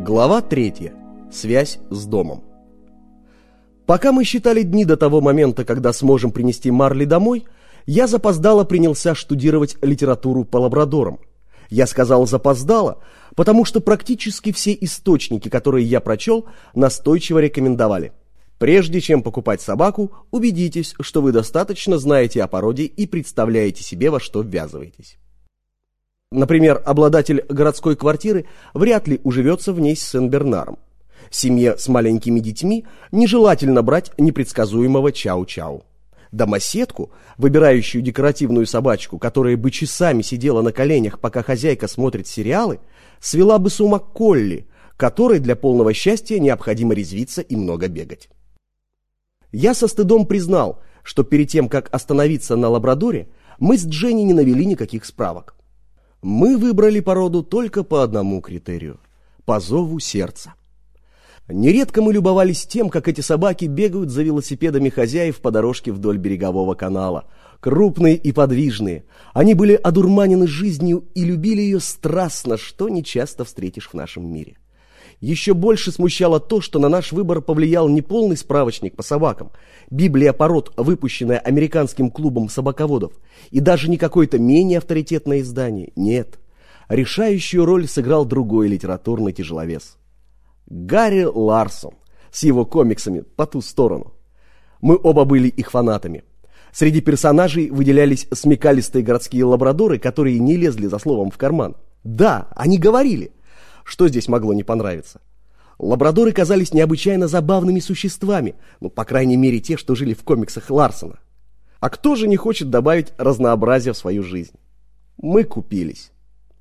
Глава 3. Связь с домом. Пока мы считали дни до того момента, когда сможем принести Марли домой, я запоздало принялся штудировать литературу по лабрадорам. Я сказал «запоздало», потому что практически все источники, которые я прочел, настойчиво рекомендовали: прежде чем покупать собаку, убедитесь, что вы достаточно знаете о породе и представляете себе, во что ввязываетесь. Например, обладатель городской квартиры вряд ли уживется в ней с Сен-Бернаром. Семье с маленькими детьми нежелательно брать непредсказуемого Чау-Чау. Домоседку, выбирающую декоративную собачку, которая бы часами сидела на коленях, пока хозяйка смотрит сериалы, свела бы с ума Колли, которой для полного счастья необходимо резвиться и много бегать. Я со стыдом признал, что перед тем, как остановиться на лабрадоре, мы с Дженни не навели никаких справок. Мы выбрали породу только по одному критерию – по зову сердца. Нередко мы любовались тем, как эти собаки бегают за велосипедами хозяев по дорожке вдоль берегового канала. Крупные и подвижные, они были одурманены жизнью и любили ее страстно, что нечасто встретишь в нашем мире. Еще больше смущало то, что на наш выбор повлиял не полный справочник по собакам, Библия пород, выпущенная американским клубом собаководов, и даже не какое-то менее авторитетное издание. Нет, решающую роль сыграл другой литературный тяжеловес. Гарри Ларсон с его комиксами «По ту сторону». Мы оба были их фанатами. Среди персонажей выделялись смекалистые городские лабрадоры, которые не лезли за словом в карман. Да, они говорили. Что здесь могло не понравиться? Лабрадоры казались необычайно забавными существами, по крайней мере те, что жили в комиксах Ларсона. А кто же не хочет добавить разнообразия в свою жизнь? Мы купились.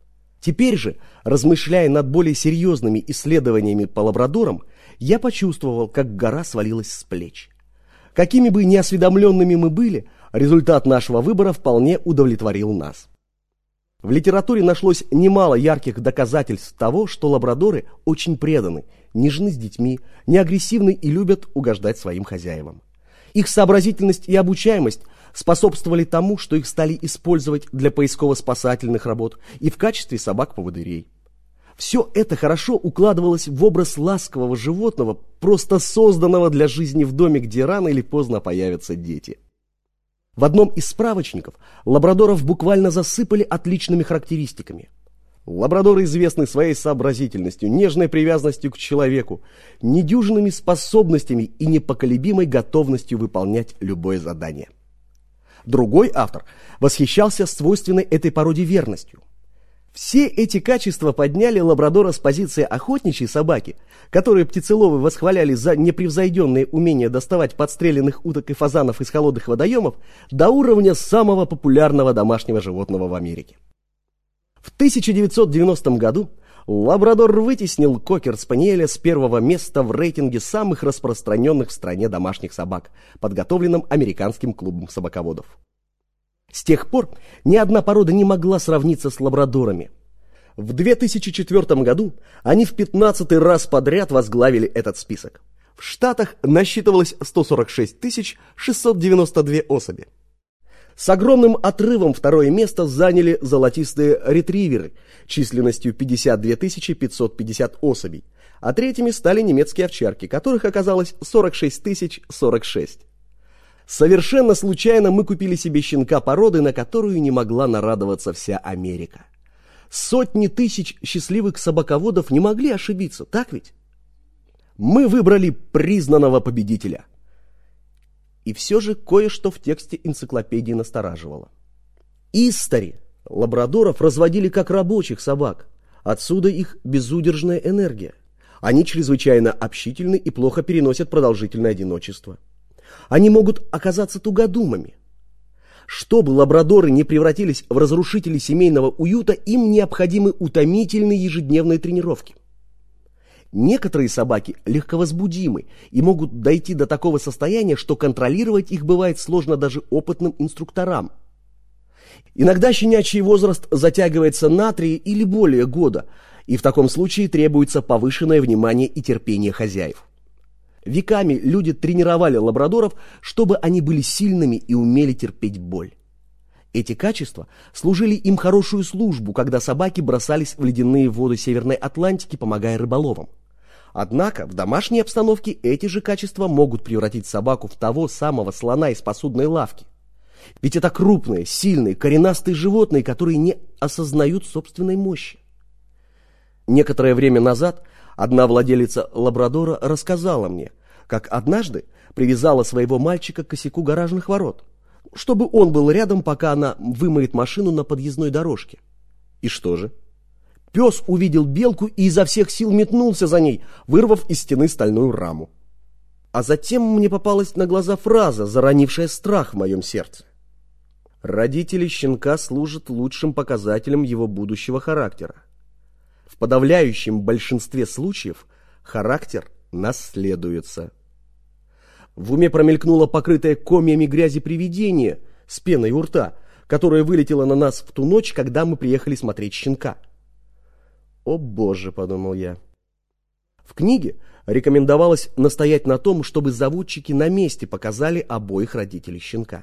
Теперь же, размышляя над более серьезными исследованиями по лабрадорам, я почувствовал, как гора свалилась с плеч. Какими бы неосведомленными мы были, результат нашего выбора вполне удовлетворил нас. В литературе нашлось немало ярких доказательств того, что лабрадоры очень преданы, нежны с детьми, не агрессивны и любят угождать своим хозяевам. Их сообразительность и обучаемость способствовали тому, что их стали использовать для поисково-спасательных работ и в качестве собак-поводырей. Все это хорошо укладывалось в образ ласкового животного, просто созданного для жизни в доме, где рано или поздно появятся дети. В одном из справочников лабрадоров буквально засыпали отличными характеристиками. Лабрадоры известны своей сообразительностью, нежной привязанностью к человеку, недюжинными способностями и непоколебимой готовностью выполнять любое задание. Другой автор восхищался свойственной этой породе верностью. Все эти качества подняли лабрадора с позиции охотничьей собаки, которые птицеловы восхваляли за непревзойденное умение доставать подстреленных уток и фазанов из холодных водоемов, до уровня самого популярного домашнего животного в Америке. В 1990 году лабрадор вытеснил кокер-спаниеля с первого места в рейтинге самых распространенных в стране домашних собак, подготовленном американским клубом собаководов. С тех пор ни одна порода не могла сравниться с лабрадорами. В 2004 году они в 15-й раз подряд возглавили этот список. В Штатах насчитывалось 146 692 особи. С огромным отрывом второе место заняли золотистые ретриверы численностью 52 550 особей, а третьими стали немецкие овчарки, которых оказалось 46 046. Совершенно случайно мы купили себе щенка породы, на которую не могла нарадоваться вся Америка. Сотни тысяч счастливых собаководов не могли ошибиться, так ведь? Мы выбрали признанного победителя. И все же кое-что в тексте энциклопедии настораживало. Истори лабрадоров разводили как рабочих собак, отсюда их безудержная энергия. Они чрезвычайно общительны и плохо переносят продолжительное одиночество. Они могут оказаться тугодумами. Чтобы лабрадоры не превратились в разрушителей семейного уюта, им необходимы утомительные ежедневные тренировки. Некоторые собаки легковозбудимы и могут дойти до такого состояния, что контролировать их бывает сложно даже опытным инструкторам. Иногда щенячий возраст затягивается на 3 или более года, и в таком случае требуется повышенное внимание и терпение хозяев. Веками люди тренировали лабрадоров, чтобы они были сильными и умели терпеть боль. Эти качества служили им хорошую службу, когда собаки бросались в ледяные воды Северной Атлантики, помогая рыболовам. Однако в домашней обстановке эти же качества могут превратить собаку в того самого слона из посудной лавки. Ведь это крупные, сильные, коренастые животные, которые не осознают собственной мощи. Некоторое время назад одна владелица лабрадора рассказала мне, как однажды привязала своего мальчика к косяку гаражных ворот, чтобы он был рядом, пока она вымоет машину на подъездной дорожке. И что же? Пес увидел белку и изо всех сил метнулся за ней, вырвав из стены стальную раму. А затем мне попалась на глаза фраза, заронившая страх в моем сердце. Родители щенка служат лучшим показателем его будущего характера. В подавляющем большинстве случаев характер наследуется. В уме промелькнуло покрытое комьями грязи привидение с пеной у рта, которое вылетело на нас в ту ночь, когда мы приехали смотреть щенка. «О боже», — подумал я. В книге рекомендовалось настоять на том, чтобы заводчики на месте показали обоих родителей щенка.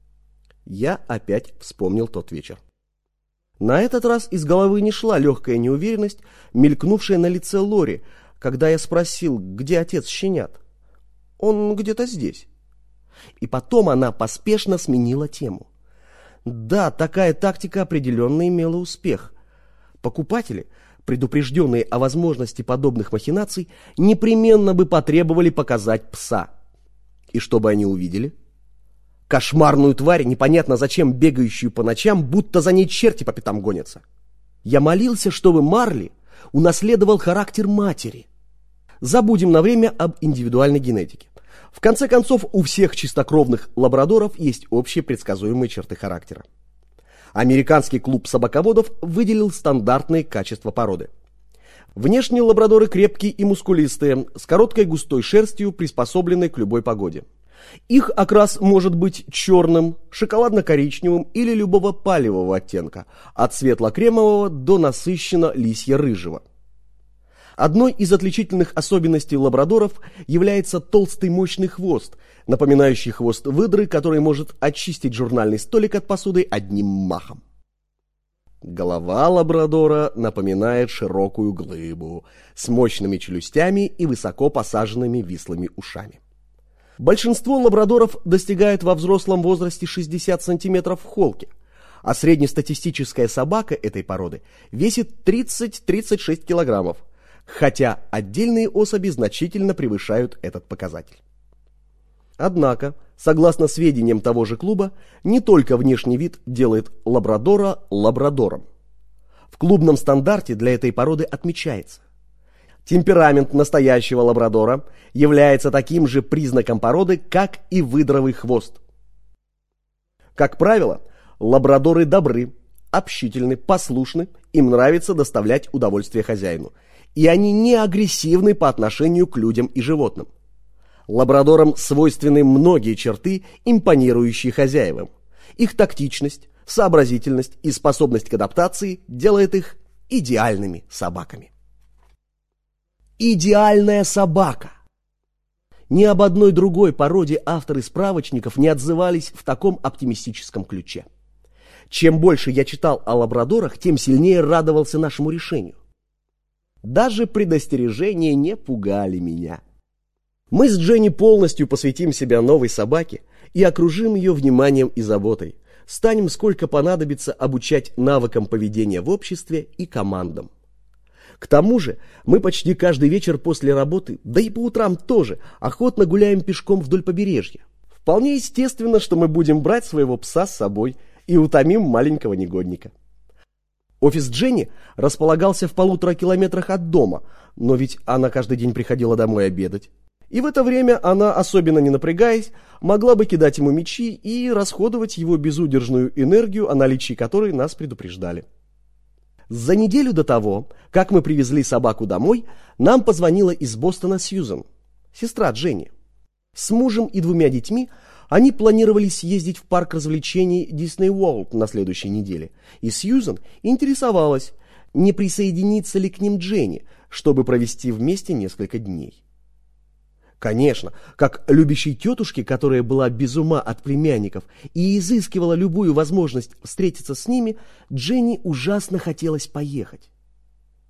Я опять вспомнил тот вечер. На этот раз из головы не шла легкая неуверенность, мелькнувшая на лице Лори, когда я спросил, где отец щенят. «Он где-то здесь». И потом она поспешно сменила тему. Да, такая тактика определенно имела успех. Покупатели, предупрежденные о возможности подобных махинаций, непременно бы потребовали показать пса. И что бы они увидели? Кошмарную тварь, непонятно зачем бегающую по ночам, будто за ней черти по пятам гонятся. Я молился, чтобы Марли унаследовал характер матери. Забудем на время об индивидуальной генетике. В конце концов, у всех чистокровных лабрадоров есть общие предсказуемые черты характера. Американский клуб собаководов выделил стандартные качества породы. Внешние лабрадоры крепкие и мускулистые, с короткой густой шерстью, приспособленной к любой погоде. Их окрас может быть черным, шоколадно-коричневым или любого палевого оттенка, от светло-кремового до насыщенно лисье-рыжего. Одной из отличительных особенностей лабрадоров является толстый мощный хвост, напоминающий хвост выдры, который может очистить журнальный столик от посуды одним махом. Голова лабрадора напоминает широкую глыбу с мощными челюстями и высоко посаженными вислыми ушами. Большинство лабрадоров достигает во взрослом возрасте 60 сантиметров в холке, а среднестатистическая собака этой породы весит 30-36 килограммов, хотя отдельные особи значительно превышают этот показатель. Однако, согласно сведениям того же клуба, не только внешний вид делает лабрадора лабрадором. В клубном стандарте для этой породы отмечается: темперамент настоящего лабрадора является таким же признаком породы, как и выдровый хвост. Как правило, лабрадоры добры, общительны, послушны, им нравится доставлять удовольствие хозяину, и они не агрессивны по отношению к людям и животным. Лабрадорам свойственны многие черты, импонирующие хозяевам. Их тактичность, сообразительность и способность к адаптации делает их идеальными собаками. Идеальная собака! Ни об одной другой породе авторы справочников не отзывались в таком оптимистическом ключе. Чем больше я читал о лабрадорах, тем сильнее радовался нашему решению. Даже предостережения не пугали меня. Мы с Дженни полностью посвятим себя новой собаке и окружим ее вниманием и заботой. Станем, сколько понадобится, обучать навыкам поведения в обществе и командам. К тому же мы почти каждый вечер после работы, да и по утрам тоже, охотно гуляем пешком вдоль побережья. Вполне естественно, что мы будем брать своего пса с собой и утомим маленького негодника. Офис Дженни располагался в 1,5 километрах от дома, но ведь она каждый день приходила домой обедать. И в это время она, особенно не напрягаясь, могла бы кидать ему мячи и расходовать его безудержную энергию, о наличии которой нас предупреждали. За неделю до того, как мы привезли собаку домой, нам позвонила из Бостона Сьюзан, сестра Дженни. С мужем и 2 детьми они планировали съездить в парк развлечений Disney World на следующей неделе, и Сьюзан интересовалась, не присоединится ли к ним Дженни, чтобы провести вместе несколько дней. Конечно, как любящей тетушке, которая была без ума от племянников и изыскивала любую возможность встретиться с ними, Дженни ужасно хотелось поехать.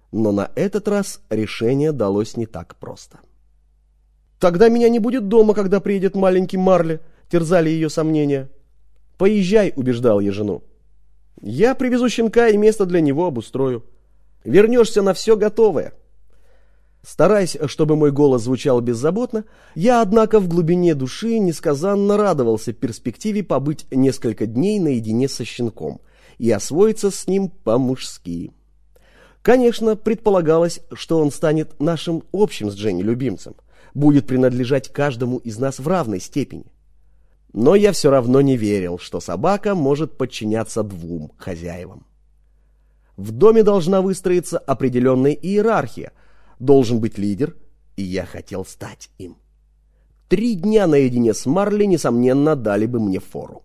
Но на этот раз решение далось не так просто. «Тогда меня не будет дома, когда приедет маленький Марли», — терзали ее сомнения. «Поезжай», — убеждал я жену. «Я привезу щенка и место для него обустрою. Вернешься на все готовое». Стараясь, чтобы мой голос звучал беззаботно, я, однако, в глубине души несказанно радовался перспективе побыть несколько дней наедине со щенком и освоиться с ним по-мужски. Конечно, предполагалось, что он станет нашим общим с Дженни любимцем, будет принадлежать каждому из нас в равной степени. Но я все равно не верил, что собака может подчиняться двум хозяевам. В доме должна выстроиться определенная иерархия, должен быть лидер, и я хотел стать им. 3 дня наедине с Марли, несомненно, дали бы мне фору.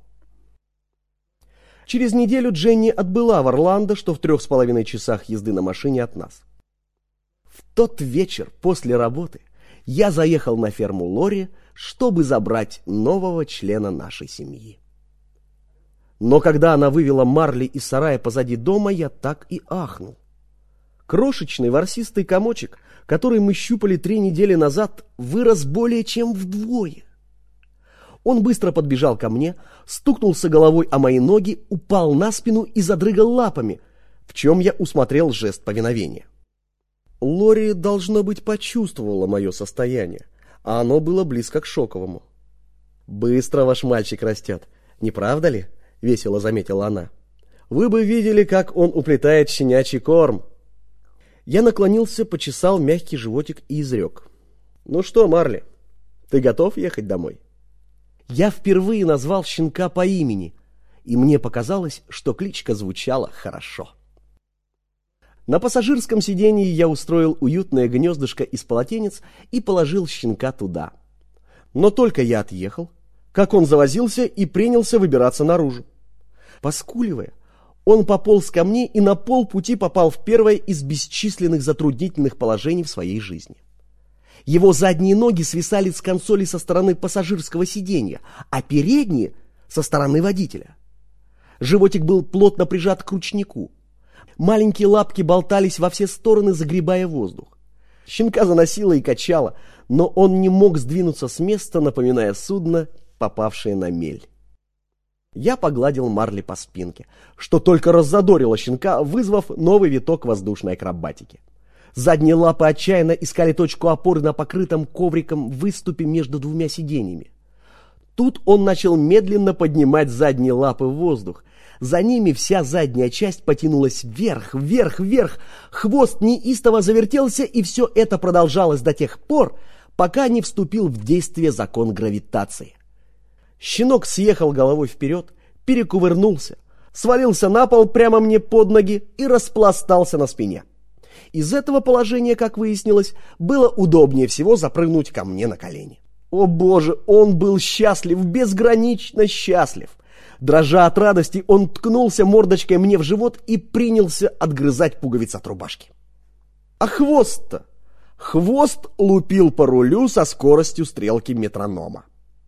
Через неделю Дженни отбыла в Орландо, что в 3,5 часах езды на машине от нас. В тот вечер после работы я заехал на ферму Лори, чтобы забрать нового члена нашей семьи. Но когда она вывела Марли из сарая позади дома, я так и ахнул. Крошечный ворсистый комочек, который мы щупали 3 недели назад, вырос более чем вдвое. Он быстро подбежал ко мне, стукнулся головой о мои ноги, упал на спину и задрыгал лапами, в чем я усмотрел жест повиновения. Лори, должно быть, почувствовала мое состояние, а оно было близко к шоковому. «Быстро ваш мальчик растет, не правда ли?» — весело заметила она. «Вы бы видели, как он уплетает щенячий корм». Я наклонился, почесал мягкий животик и изрек: «Ну что, Марли, ты готов ехать домой?» Я впервые назвал щенка по имени, и мне показалось, что кличка звучала хорошо. На пассажирском сиденье я устроил уютное гнездышко из полотенец и положил щенка туда. Но только я отъехал, как он завозился и принялся выбираться наружу. Поскуливая, он пополз ко мне и на полпути попал в первое из бесчисленных затруднительных положений в своей жизни. Его задние ноги свисали с консоли со стороны пассажирского сиденья, а передние — со стороны водителя. Животик был плотно прижат к ручнику. Маленькие лапки болтались во все стороны, загребая воздух. Щенка заносило и качало, но он не мог сдвинуться с места, напоминая судно, попавшее на мель. Я погладил Марли по спинке, что только раззадорило щенка, вызвав новый виток воздушной акробатики. Задние лапы отчаянно искали точку опоры на покрытом ковриком выступе между 2 сиденьями. Тут он начал медленно поднимать задние лапы в воздух. За ними вся задняя часть потянулась вверх, вверх, вверх. Хвост неистово завертелся, и все это продолжалось до тех пор, пока не вступил в действие закон гравитации. Щенок съехал головой вперед, перекувырнулся, свалился на пол прямо мне под ноги и распластался на спине. Из этого положения, как выяснилось, было удобнее всего запрыгнуть ко мне на колени. О боже, он был счастлив, безгранично счастлив. Дрожа от радости, он ткнулся мордочкой мне в живот и принялся отгрызать пуговицы от рубашки. А хвост-то? Хвост лупил по рулю со скоростью стрелки метронома.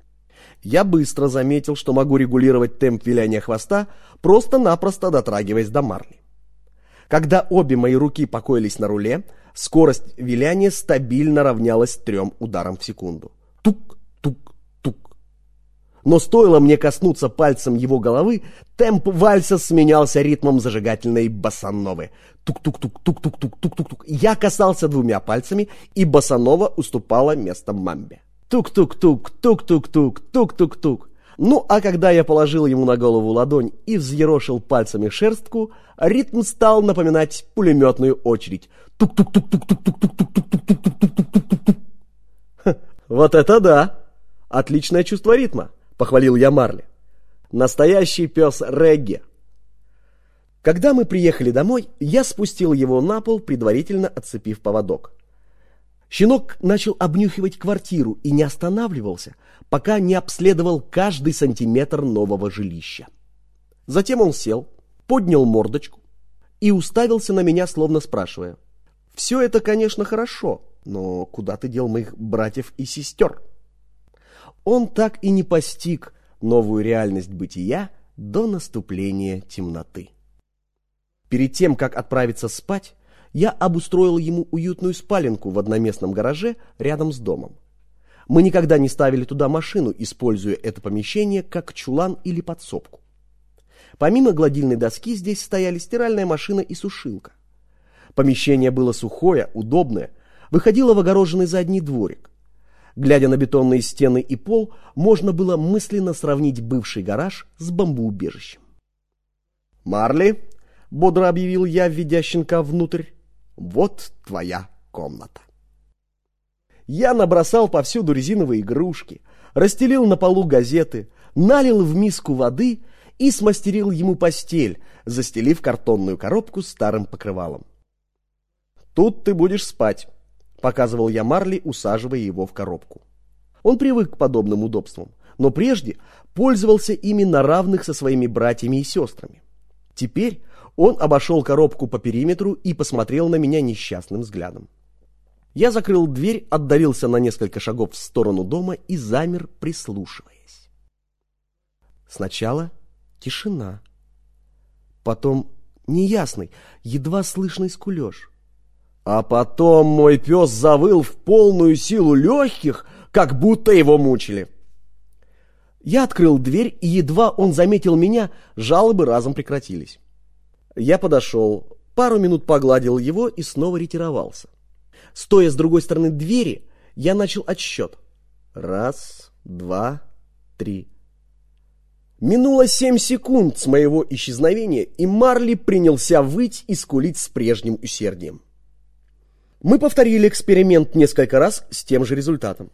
Я быстро заметил, что могу регулировать темп виляния хвоста, просто-напросто дотрагиваясь до Марли. Когда обе мои руки покоились на руле, скорость виляния стабильно равнялась 3 ударам в секунду. Тук-тук-тук. Но стоило мне коснуться пальцем его головы, темп вальса сменялся ритмом зажигательной боссановы. Тук-тук-тук-тук-тук-тук-тук-тук. Я касался 2 пальцами, и боссанова уступала место мамбе. Тук-тук-тук, тук-тук-тук, тук-тук-тук. Ну, а когда я положил ему на голову ладонь и взъерошил пальцами шерстку, ритм стал напоминать пулеметную очередь. Тук-тук-тук-тук-тук-тук-тук-тук-тук-тук-тук-тук-тук. Вот это да! Отличное чувство ритма, похвалил я Марли. Настоящий пес регги. Когда мы приехали домой, я спустил его на пол, предварительно отцепив поводок. Щенок начал обнюхивать квартиру и не останавливался, пока не обследовал каждый сантиметр нового жилища. Затем он сел, поднял мордочку и уставился на меня, словно спрашивая: «Все это, конечно, хорошо, но куда ты дел моих братьев и сестер?» Он так и не постиг новую реальность бытия до наступления темноты. Перед тем, как отправиться спать, я обустроил ему уютную спаленку в одноместном гараже рядом с домом. Мы никогда не ставили туда машину, используя это помещение как чулан или подсобку. Помимо гладильной доски здесь стояли стиральная машина и сушилка. Помещение было сухое, удобное, выходило в огороженный задний дворик. Глядя на бетонные стены и пол, можно было мысленно сравнить бывший гараж с бомбоубежищем. «Марли», — бодро объявил я, введя щенка внутрь, — «вот твоя комната». Я набросал повсюду резиновые игрушки, расстелил на полу газеты, налил в миску воды и смастерил ему постель, застелив картонную коробку старым покрывалом. «Тут ты будешь спать», — показывал я Марли, усаживая его в коробку. Он привык к подобным удобствам, но прежде пользовался ими на равных со своими братьями и сестрами. Теперь он обошел коробку по периметру и посмотрел на меня несчастным взглядом. Я закрыл дверь, отдалился на несколько шагов в сторону дома и замер, прислушиваясь. Сначала тишина, потом неясный, едва слышный скулеж. А потом мой пес завыл в полную силу легких, как будто его мучили. Я открыл дверь, и едва он заметил меня, жалобы разом прекратились. Я подошел, пару минут погладил его и снова ретировался. Стоя с другой стороны двери, я начал отсчет. 1, 2, 3. Минуло 7 секунд с моего исчезновения, и Марли принялся выть и скулить с прежним усердием. Мы повторили эксперимент несколько раз с тем же результатом.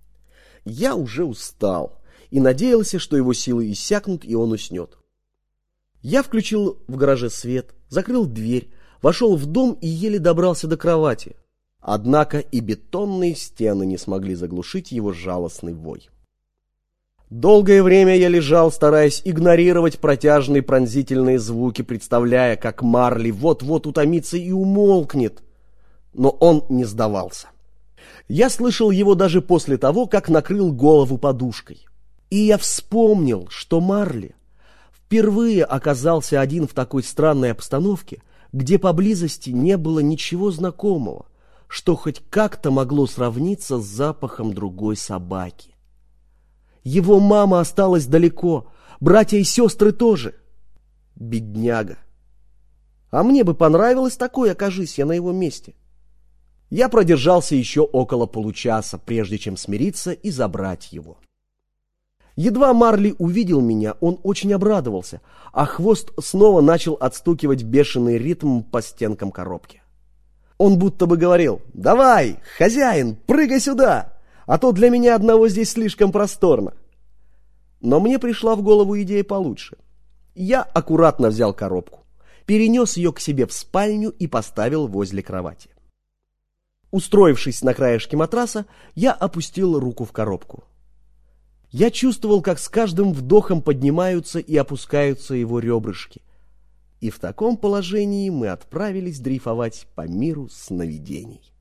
Я уже устал и надеялся, что его силы иссякнут, и он уснет. Я включил в гараже свет, закрыл дверь, вошел в дом и еле добрался до кровати. Однако и бетонные стены не смогли заглушить его жалостный вой. Долгое время я лежал, стараясь игнорировать протяжные пронзительные звуки, представляя, как Марли вот-вот утомится и умолкнет. Но он не сдавался. Я слышал его даже после того, как накрыл голову подушкой. И я вспомнил, что Марли впервые оказался один в такой странной обстановке, где поблизости не было ничего знакомого, что хоть как-то могло сравниться с запахом другой собаки. Его мама осталась далеко, братья и сестры тоже. Бедняга. А мне бы понравилось такое, окажись я на его месте. Я продержался еще около получаса, прежде чем смириться и забрать его. Едва Марли увидел меня, он очень обрадовался, а хвост снова начал отстукивать бешеный ритм по стенкам коробки. Он будто бы говорил: «Давай, хозяин, прыгай сюда, а то для меня одного здесь слишком просторно». Но мне пришла в голову идея получше. Я аккуратно взял коробку, перенес ее к себе в спальню и поставил возле кровати. Устроившись на краешке матраса, я опустил руку в коробку. Я чувствовал, как с каждым вдохом поднимаются и опускаются его ребрышки. И в таком положении мы отправились дрейфовать по миру сновидений.